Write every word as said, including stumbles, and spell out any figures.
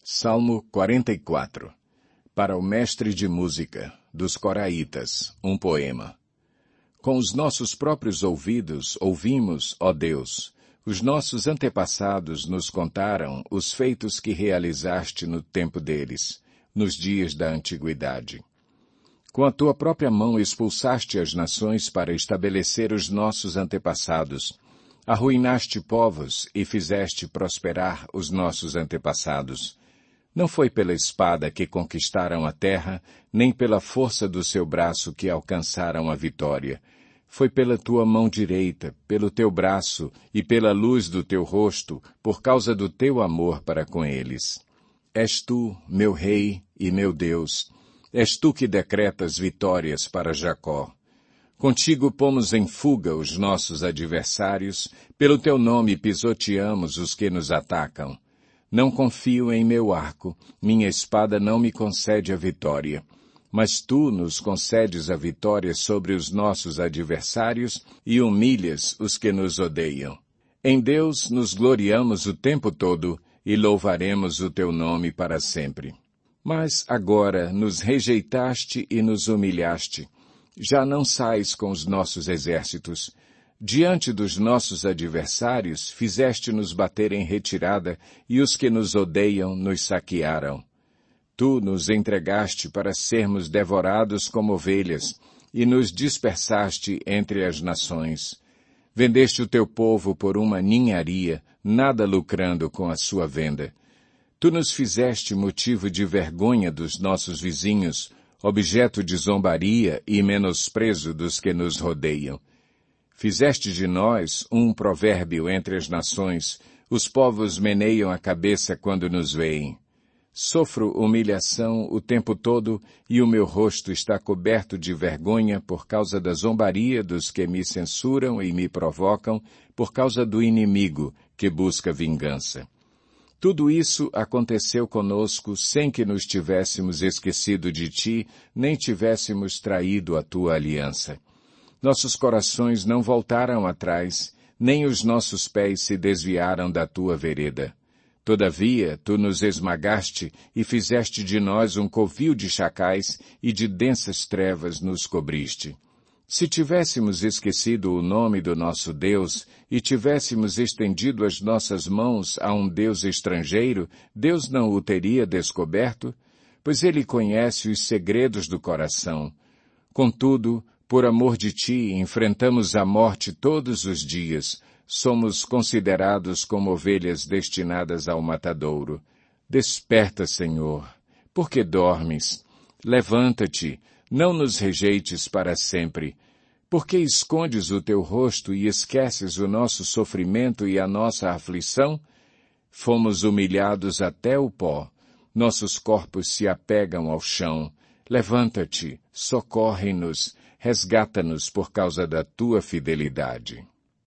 Salmo quarenta e quatro. Para o mestre de música, dos Coraitas, um poema. Com os nossos próprios ouvidos ouvimos, ó Deus, os nossos antepassados nos contaram os feitos que realizaste no tempo deles, nos dias da antiguidade. Com a tua própria mão expulsaste as nações para estabelecer os nossos antepassados. Arruinaste povos e fizeste prosperar os nossos antepassados. Não foi pela espada que conquistaram a terra, nem pela força do seu braço que alcançaram a vitória. Foi pela tua mão direita, pelo teu braço e pela luz do teu rosto, por causa do teu amor para com eles. És tu, meu Rei e meu Deus. És tu que decretas vitórias para Jacó. Contigo pomos em fuga os nossos adversários, pelo teu nome pisoteamos os que nos atacam. Não confio em meu arco, minha espada não me concede a vitória. Mas tu nos concedes a vitória sobre os nossos adversários e humilhas os que nos odeiam. Em Deus nos gloriamos o tempo todo e louvaremos o teu nome para sempre. Mas agora nos rejeitaste e nos humilhaste. Já não sais com os nossos exércitos. Diante dos nossos adversários, fizeste-nos bater em retirada, e os que nos odeiam nos saquearam. Tu nos entregaste para sermos devorados como ovelhas, e nos dispersaste entre as nações. Vendeste o teu povo por uma ninharia, nada lucrando com a sua venda. Tu nos fizeste motivo de vergonha dos nossos vizinhos, objeto de zombaria e menosprezo dos que nos rodeiam. Fizeste de nós um provérbio entre as nações, os povos meneiam a cabeça quando nos veem. Sofro humilhação o tempo todo e o meu rosto está coberto de vergonha por causa da zombaria dos que me censuram e me provocam, por causa do inimigo que busca vingança. Tudo isso aconteceu conosco sem que nos tivéssemos esquecido de ti, nem tivéssemos traído a tua aliança. Nossos corações não voltaram atrás, nem os nossos pés se desviaram da tua vereda. Todavia, tu nos esmagaste e fizeste de nós um covil de chacais e de densas trevas nos cobriste. Se tivéssemos esquecido o nome do nosso Deus e tivéssemos estendido as nossas mãos a um Deus estrangeiro, Deus não o teria descoberto? Pois ele conhece os segredos do coração. Contudo, por amor de ti, enfrentamos a morte todos os dias. Somos considerados como ovelhas destinadas ao matadouro. Desperta, Senhor. Por que dormes? Levanta-te. Não nos rejeites para sempre. Por que escondes o teu rosto e esqueces o nosso sofrimento e a nossa aflição? Fomos humilhados até o pó. Nossos corpos se apegam ao chão. Levanta-te, socorre-nos, resgata-nos por causa da tua fidelidade.